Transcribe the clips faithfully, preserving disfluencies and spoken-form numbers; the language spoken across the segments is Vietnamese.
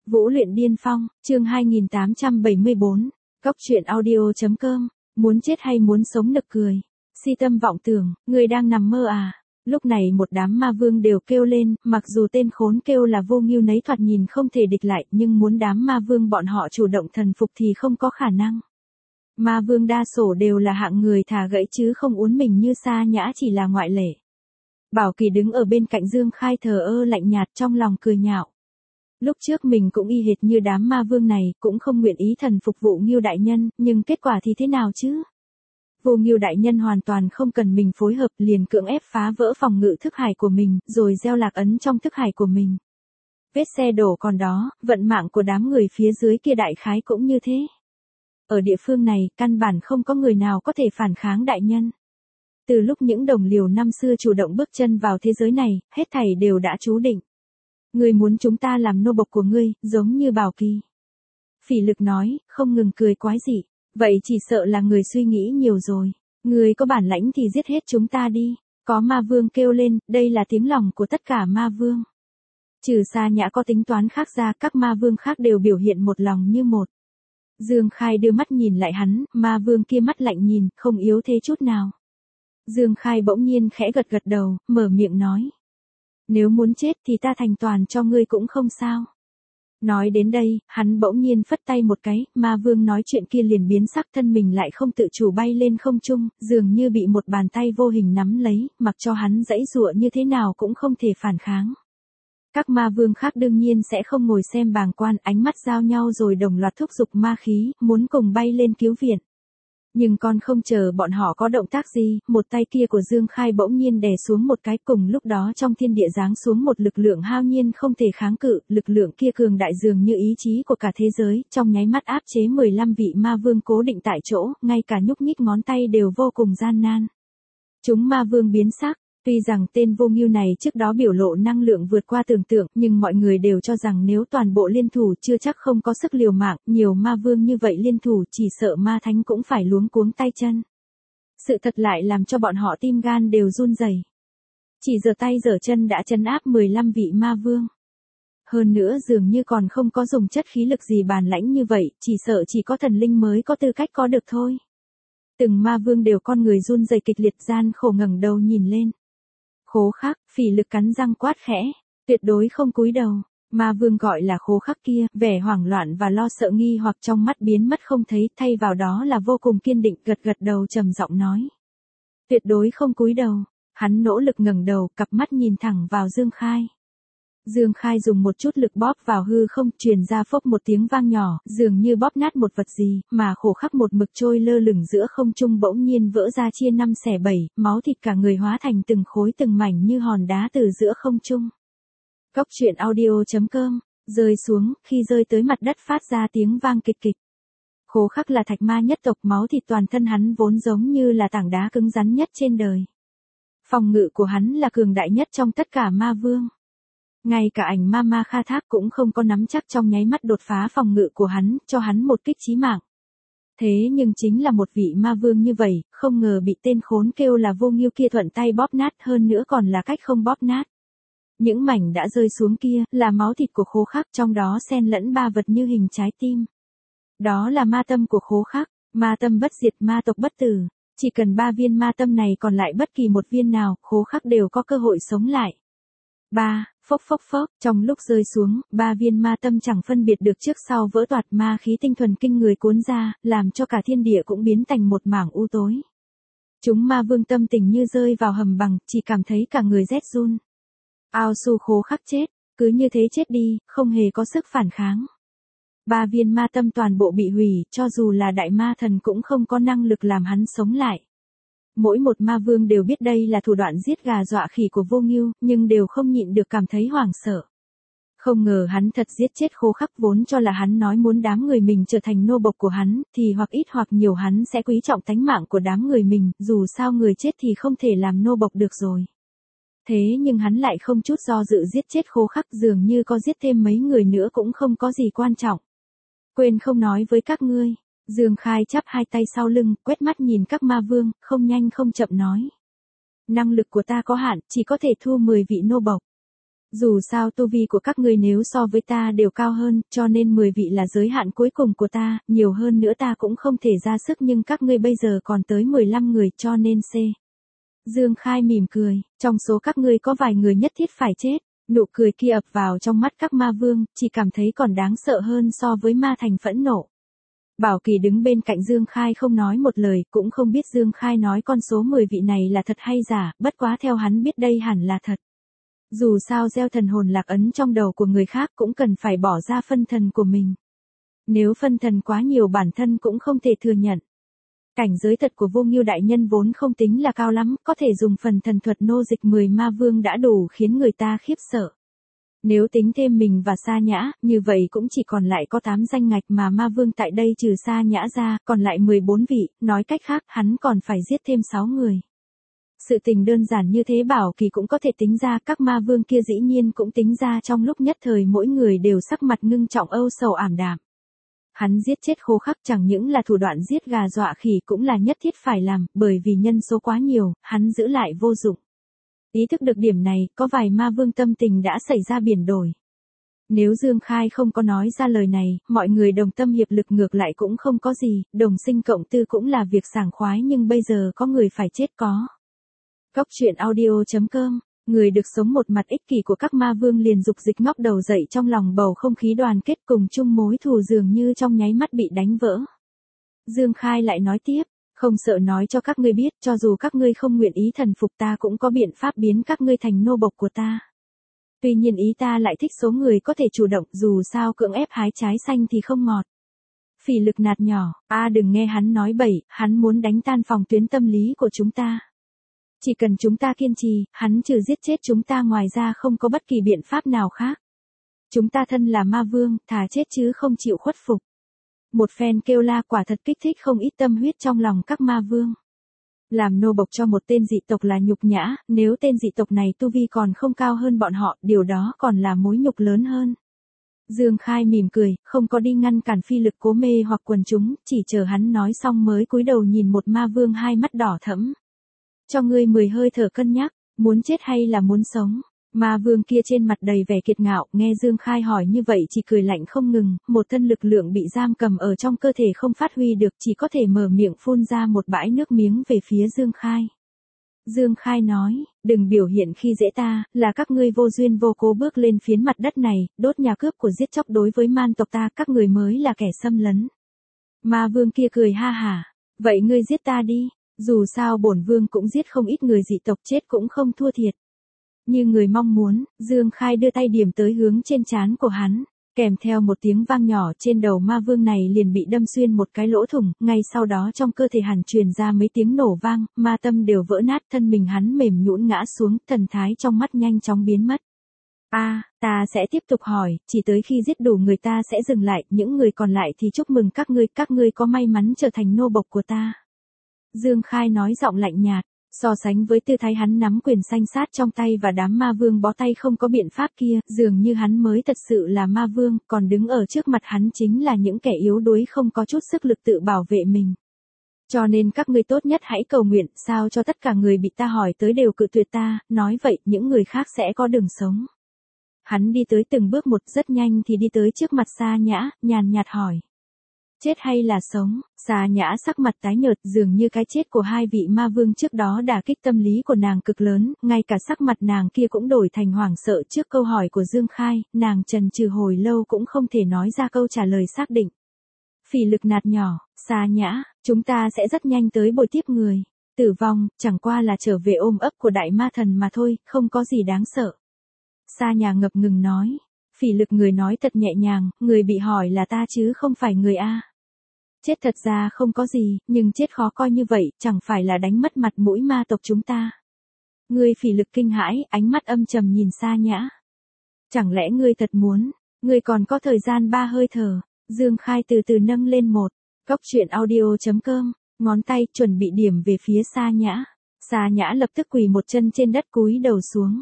Vũ luyện điên phong, chương hai nghìn tám trăm bảy mươi bốn, Cóc truyện audio.com, muốn chết hay muốn sống nực cười. Si tâm vọng tưởng, người đang nằm mơ à? Lúc này một đám ma vương đều kêu lên, mặc dù tên khốn kêu là Vô Ngưu nấy thoạt nhìn không thể địch lại, nhưng muốn đám ma vương bọn họ chủ động thần phục thì không có khả năng. Ma vương đa số đều là hạng người thà gãy chứ không uốn mình như Sa Nhã chỉ là ngoại lệ. Bảo Kỳ đứng ở bên cạnh Dương Khai thờ ơ lạnh nhạt trong lòng cười nhạo. Lúc trước mình cũng y hệt như đám ma vương này, cũng không nguyện ý thần phục vụ Ngưu đại nhân, nhưng kết quả thì thế nào chứ? Vô Ngưu đại nhân hoàn toàn không cần mình phối hợp, liền cưỡng ép phá vỡ phòng ngự thức hải của mình, rồi gieo lạc ấn trong thức hải của mình. Vết xe đổ còn đó, vận mạng của đám người phía dưới kia đại khái cũng như thế. Ở địa phương này, căn bản không có người nào có thể phản kháng đại nhân. Từ lúc những đồng liều năm xưa chủ động bước chân vào thế giới này, hết thảy đều đã chú định. Ngươi muốn chúng ta làm nô bộc của ngươi, giống như Bảo Kỳ. Phỉ Lực nói, không ngừng cười quái dị. Vậy chỉ sợ là người suy nghĩ nhiều rồi. Ngươi có bản lãnh thì giết hết chúng ta đi. Có ma vương kêu lên, đây là tiếng lòng của tất cả ma vương. Trừ Sa Nhã có tính toán khác ra, các ma vương khác đều biểu hiện một lòng như một. Dương Khai đưa mắt nhìn lại hắn, ma vương kia mắt lạnh nhìn, không yếu thế chút nào. Dương Khai bỗng nhiên khẽ gật gật đầu, mở miệng nói. Nếu muốn chết thì ta thành toàn cho ngươi cũng không sao. Nói đến đây, hắn bỗng nhiên phất tay một cái, ma vương nói chuyện kia liền biến sắc, thân mình lại không tự chủ bay lên không trung, dường như bị một bàn tay vô hình nắm lấy, mặc cho hắn giãy giụa như thế nào cũng không thể phản kháng. Các ma vương khác đương nhiên sẽ không ngồi xem bàng quan, ánh mắt giao nhau rồi đồng loạt thúc giục ma khí, muốn cùng bay lên cứu viện. Nhưng còn không chờ bọn họ có động tác gì, một tay kia của Dương Khai bỗng nhiên đè xuống một cái, cùng lúc đó trong thiên địa giáng xuống một lực lượng hao nhiên không thể kháng cự, lực lượng kia cường đại dường như ý chí của cả thế giới, trong nháy mắt áp chế mười lăm vị ma vương cố định tại chỗ, ngay cả nhúc nhích ngón tay đều vô cùng gian nan. Chúng ma vương biến sắc. Tuy rằng tên Vô Ngưu này trước đó biểu lộ năng lượng vượt qua tưởng tượng, nhưng mọi người đều cho rằng nếu toàn bộ liên thủ chưa chắc không có sức liều mạng, nhiều ma vương như vậy liên thủ chỉ sợ ma thánh cũng phải luống cuống tay chân. Sự thật lại làm cho bọn họ tim gan đều run rẩy. Chỉ giở tay giở chân đã trấn áp mười lăm vị ma vương. Hơn nữa dường như còn không có dùng chất khí lực gì bản lãnh như vậy, chỉ sợ chỉ có thần linh mới có tư cách có được thôi. Từng ma vương đều con người run rẩy kịch liệt, gian khổ ngẩng đầu nhìn lên. Khố Khắc, Phỉ Lực cắn răng quát khẽ, tuyệt đối không cúi đầu. Ma vương gọi là Khố Khắc kia, vẻ hoảng loạn và lo sợ nghi hoặc trong mắt biến mất không thấy, thay vào đó là vô cùng kiên định, gật gật đầu trầm giọng nói. Tuyệt đối không cúi đầu. Hắn nỗ lực ngẩng đầu, cặp mắt nhìn thẳng vào Dương Khai. Dương Khai dùng một chút lực bóp vào hư không, truyền ra phốc một tiếng vang nhỏ, dường như bóp nát một vật gì, mà Khổ Khắc một mực trôi lơ lửng giữa không trung bỗng nhiên vỡ ra chia năm xẻ bảy, máu thịt cả người hóa thành từng khối từng mảnh như hòn đá từ giữa không trung. Cóc truyện audio.com, rơi xuống, khi rơi tới mặt đất phát ra tiếng vang kịch kịch. Khố Khắc là thạch ma nhất tộc, máu thịt toàn thân hắn vốn giống như là tảng đá cứng rắn nhất trên đời. Phòng ngự của hắn là cường đại nhất trong tất cả ma vương. Ngay cả ảnh ma ma Kha Thác cũng không có nắm chắc trong nháy mắt đột phá phòng ngự của hắn, cho hắn một kích chí mạng. Thế nhưng chính là một vị ma vương như vậy, không ngờ bị tên khốn kêu là Vô Ngưu kia thuận tay bóp nát, hơn nữa còn là cách không bóp nát. Những mảnh đã rơi xuống kia, là máu thịt của Khố Khắc, trong đó xen lẫn ba vật như hình trái tim. Đó là ma tâm của Khố Khắc, ma tâm bất diệt, ma tộc bất tử. Chỉ cần ba viên ma tâm này còn lại bất kỳ một viên nào, Khố Khắc đều có cơ hội sống lại. Ba, phốc phốc phốc, trong lúc rơi xuống, ba viên ma tâm chẳng phân biệt được trước sau vỡ toạc, ma khí tinh thuần kinh người cuốn ra, làm cho cả thiên địa cũng biến thành một mảng u tối. Chúng ma vương tâm tình như rơi vào hầm bằng, chỉ cảm thấy cả người rét run. Ao Su Khố Khắc chết, cứ như thế chết đi, không hề có sức phản kháng. Ba viên ma tâm toàn bộ bị hủy, cho dù là đại ma thần cũng không có năng lực làm hắn sống lại. Mỗi một ma vương đều biết đây là thủ đoạn giết gà dọa khỉ của Vô Ngưu, nhưng đều không nhịn được cảm thấy hoảng sợ. Không ngờ hắn thật giết chết Khố Khắc, vốn cho là hắn nói muốn đám người mình trở thành nô bộc của hắn, thì hoặc ít hoặc nhiều hắn sẽ quý trọng tánh mạng của đám người mình, dù sao người chết thì không thể làm nô bộc được rồi. Thế nhưng hắn lại không chút do dự giết chết Khố Khắc, dường như có giết thêm mấy người nữa cũng không có gì quan trọng. Quên không nói với các ngươi. Dương Khai chắp hai tay sau lưng, quét mắt nhìn các ma vương, không nhanh không chậm nói. Năng lực của ta có hạn, chỉ có thể thu mười vị nô bộc. Dù sao tu vi của các ngươi nếu so với ta đều cao hơn, cho nên mười vị là giới hạn cuối cùng của ta, nhiều hơn nữa ta cũng không thể ra sức nhưng các ngươi bây giờ còn tới mười lăm người cho nên C. Dương Khai mỉm cười, trong số các ngươi có vài người nhất thiết phải chết, nụ cười kia ập vào trong mắt các ma vương, chỉ cảm thấy còn đáng sợ hơn so với ma thành phẫn nộ. Bảo Kỳ đứng bên cạnh Dương Khai không nói một lời, cũng không biết Dương Khai nói con số mười vị này là thật hay giả, bất quá theo hắn biết đây hẳn là thật. Dù sao gieo thần hồn lạc ấn trong đầu của người khác cũng cần phải bỏ ra phân thần của mình. Nếu phân thần quá nhiều bản thân cũng không thể thừa nhận. Cảnh giới thật của Vô Ngưu đại nhân vốn không tính là cao lắm, có thể dùng phần thần thuật nô dịch mười ma vương đã đủ khiến người ta khiếp sợ. Nếu tính thêm mình và Sa Nhã, như vậy cũng chỉ còn lại có tám danh ngạch mà ma vương tại đây trừ Sa Nhã ra, còn lại mười bốn vị, nói cách khác hắn còn phải giết thêm sáu người. Sự tình đơn giản như thế Bảo Kỳ cũng có thể tính ra, các ma vương kia dĩ nhiên cũng tính ra, trong lúc nhất thời mỗi người đều sắc mặt ngưng trọng âu sầu ảm đạm. Hắn giết chết Khô Khắc chẳng những là thủ đoạn giết gà dọa khỉ cũng là nhất thiết phải làm, bởi vì nhân số quá nhiều, hắn giữ lại vô dụng. Ý thức được điểm này, có vài ma vương tâm tình đã xảy ra biển đổi. Nếu Dương Khai không có nói ra lời này, mọi người đồng tâm hiệp lực ngược lại cũng không có gì, đồng sinh cộng tư cũng là việc sảng khoái, nhưng bây giờ có người phải chết có. Cóc truyện audio chấm com, người được sống một mặt ích kỷ của các ma vương liền dục dịch ngóc đầu dậy, trong lòng bầu không khí đoàn kết cùng chung mối thù dường như trong nháy mắt bị đánh vỡ. Dương Khai lại nói tiếp, không sợ nói cho các ngươi biết, cho dù các ngươi không nguyện ý thần phục ta cũng có biện pháp biến các ngươi thành nô bộc của ta. Tuy nhiên ý ta lại thích số người có thể chủ động, dù sao cưỡng ép hái trái xanh thì không ngọt. Phỉ Lực nạt nhỏ, a đừng nghe hắn nói bậy, hắn muốn đánh tan phòng tuyến tâm lý của chúng ta. Chỉ cần chúng ta kiên trì, hắn trừ giết chết chúng ta ngoài ra không có bất kỳ biện pháp nào khác. Chúng ta thân là ma vương, thà chết chứ không chịu khuất phục. Một phen kêu la quả thật kích thích không ít tâm huyết trong lòng các ma vương. Làm nô bộc cho một tên dị tộc là nhục nhã, nếu tên dị tộc này tu vi còn không cao hơn bọn họ, điều đó còn là mối nhục lớn hơn. Dương Khai mỉm cười, không có đi ngăn cản Phi Lực cố mê hoặc quần chúng, chỉ chờ hắn nói xong mới cúi đầu nhìn một ma vương hai mắt đỏ thẫm. Cho ngươi mười hơi thở cân nhắc, muốn chết hay là muốn sống? Ma vương kia trên mặt đầy vẻ kiệt ngạo, nghe Dương Khai hỏi như vậy chỉ cười lạnh không ngừng, một thân lực lượng bị giam cầm ở trong cơ thể không phát huy được, chỉ có thể mở miệng phun ra một bãi nước miếng về phía Dương Khai. Dương Khai nói, đừng biểu hiện khi dễ ta, là các ngươi vô duyên vô cố bước lên phiến mặt đất này, đốt nhà cướp của giết chóc đối với man tộc ta, các người mới là kẻ xâm lấn. Ma vương kia cười ha hả, vậy ngươi giết ta đi. Dù sao bổn vương cũng giết không ít người dị tộc, chết cũng không thua thiệt. Như người mong muốn, Dương Khai đưa tay điểm tới hướng trên trán của hắn, kèm theo một tiếng vang nhỏ, trên đầu ma vương này liền bị đâm xuyên một cái lỗ thủng, ngay sau đó trong cơ thể hắn truyền ra mấy tiếng nổ vang, ma tâm đều vỡ nát, thân mình hắn mềm nhũn ngã xuống, thần thái trong mắt nhanh chóng biến mất. A, à, ta sẽ tiếp tục hỏi, chỉ tới khi giết đủ người ta sẽ dừng lại, những người còn lại thì chúc mừng các ngươi, các ngươi có may mắn trở thành nô bộc của ta. Dương Khai nói giọng lạnh nhạt, so sánh với tư thái hắn nắm quyền xanh sát trong tay và đám ma vương bó tay không có biện pháp kia, dường như hắn mới thật sự là ma vương, còn đứng ở trước mặt hắn chính là những kẻ yếu đuối không có chút sức lực tự bảo vệ mình. Cho nên các ngươi tốt nhất hãy cầu nguyện, sao cho tất cả người bị ta hỏi tới đều cự tuyệt ta, nói vậy những người khác sẽ có đường sống. Hắn đi tới từng bước một, rất nhanh thì đi tới trước mặt Sa Nhã, nhàn nhạt hỏi. Chết hay là sống? Sa Nhã sắc mặt tái nhợt, dường như cái chết của hai vị ma vương trước đó đả kích tâm lý của nàng cực lớn, ngay cả sắc mặt nàng kia cũng đổi thành hoảng sợ trước câu hỏi của Dương Khai, nàng chần chừ hồi lâu cũng không thể nói ra câu trả lời xác định. Phỉ Lực nạt nhỏ, Sa Nhã, chúng ta sẽ rất nhanh tới bồi tiếp người. Tử vong, chẳng qua là trở về ôm ấp của đại ma thần mà thôi, không có gì đáng sợ. Sa Nhã ngập ngừng nói. Phỉ Lực người nói thật nhẹ nhàng, người bị hỏi là ta chứ không phải người A. Chết thật ra không có gì, nhưng chết khó coi như vậy, chẳng phải là đánh mất mặt mũi ma tộc chúng ta. Ngươi Phỉ Lực kinh hãi, ánh mắt âm trầm nhìn Sa Nhã. Chẳng lẽ ngươi thật muốn, ngươi còn có thời gian ba hơi thở. Dương Khai từ từ nâng lên một, cóc truyện audio chấm com, ngón tay chuẩn bị điểm về phía Sa Nhã. Sa Nhã lập tức quỳ một chân trên đất cúi đầu xuống.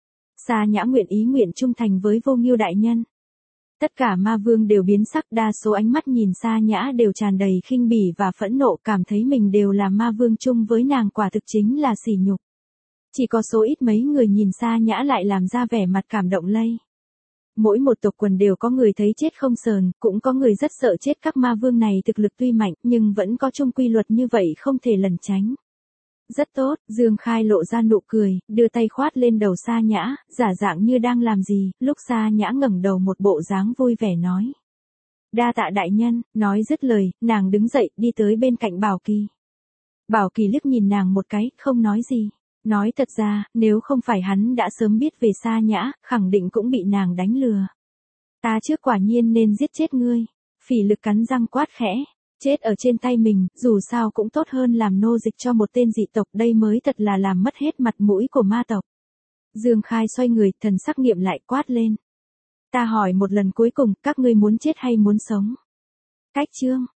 Sa Nhã nguyện ý nguyện trung thành với Vô Ngưu đại nhân. Tất cả ma vương đều biến sắc, đa số ánh mắt nhìn Sa Nhã đều tràn đầy khinh bỉ và phẫn nộ, cảm thấy mình đều là ma vương chung với nàng, quả thực chính là sỉ nhục. Chỉ có số ít mấy người nhìn Sa Nhã lại làm ra vẻ mặt cảm động lây. Mỗi một tộc quần đều có người thấy chết không sờn, cũng có người rất sợ chết. Các ma vương này thực lực tuy mạnh, nhưng vẫn có chung quy luật như vậy không thể lẩn tránh. Rất tốt, Dương Khai lộ ra nụ cười, đưa tay khoát lên đầu Sa Nhã, giả dạng như đang làm gì, lúc Sa Nhã ngẩng đầu một bộ dáng vui vẻ nói. Đa tạ đại nhân, nói dứt lời, nàng đứng dậy, đi tới bên cạnh Bảo Kỳ. Bảo Kỳ liếc nhìn nàng một cái, không nói gì. Nói thật ra, nếu không phải hắn đã sớm biết về Sa Nhã, khẳng định cũng bị nàng đánh lừa. Ta trước quả nhiên nên giết chết ngươi. Phỉ Lực cắn răng quát khẽ. Chết ở trên tay mình, dù sao cũng tốt hơn làm nô dịch cho một tên dị tộc, đây mới thật là làm mất hết mặt mũi của ma tộc. Dương Khai xoay người, thần sắc nghiệm lại quát lên. Ta hỏi một lần cuối cùng, các ngươi muốn chết hay muốn sống? Cách chương.